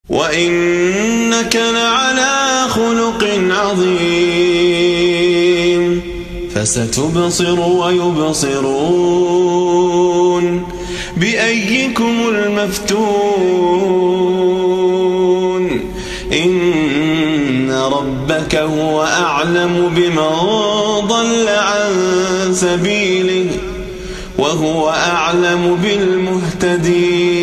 وإنك لعلى خلق عظيم فستبصر ويبصرون بأيكم المفتون إن ربك هو أعلم بمن ضل عن سبيله وهو أعلم بالمهتدين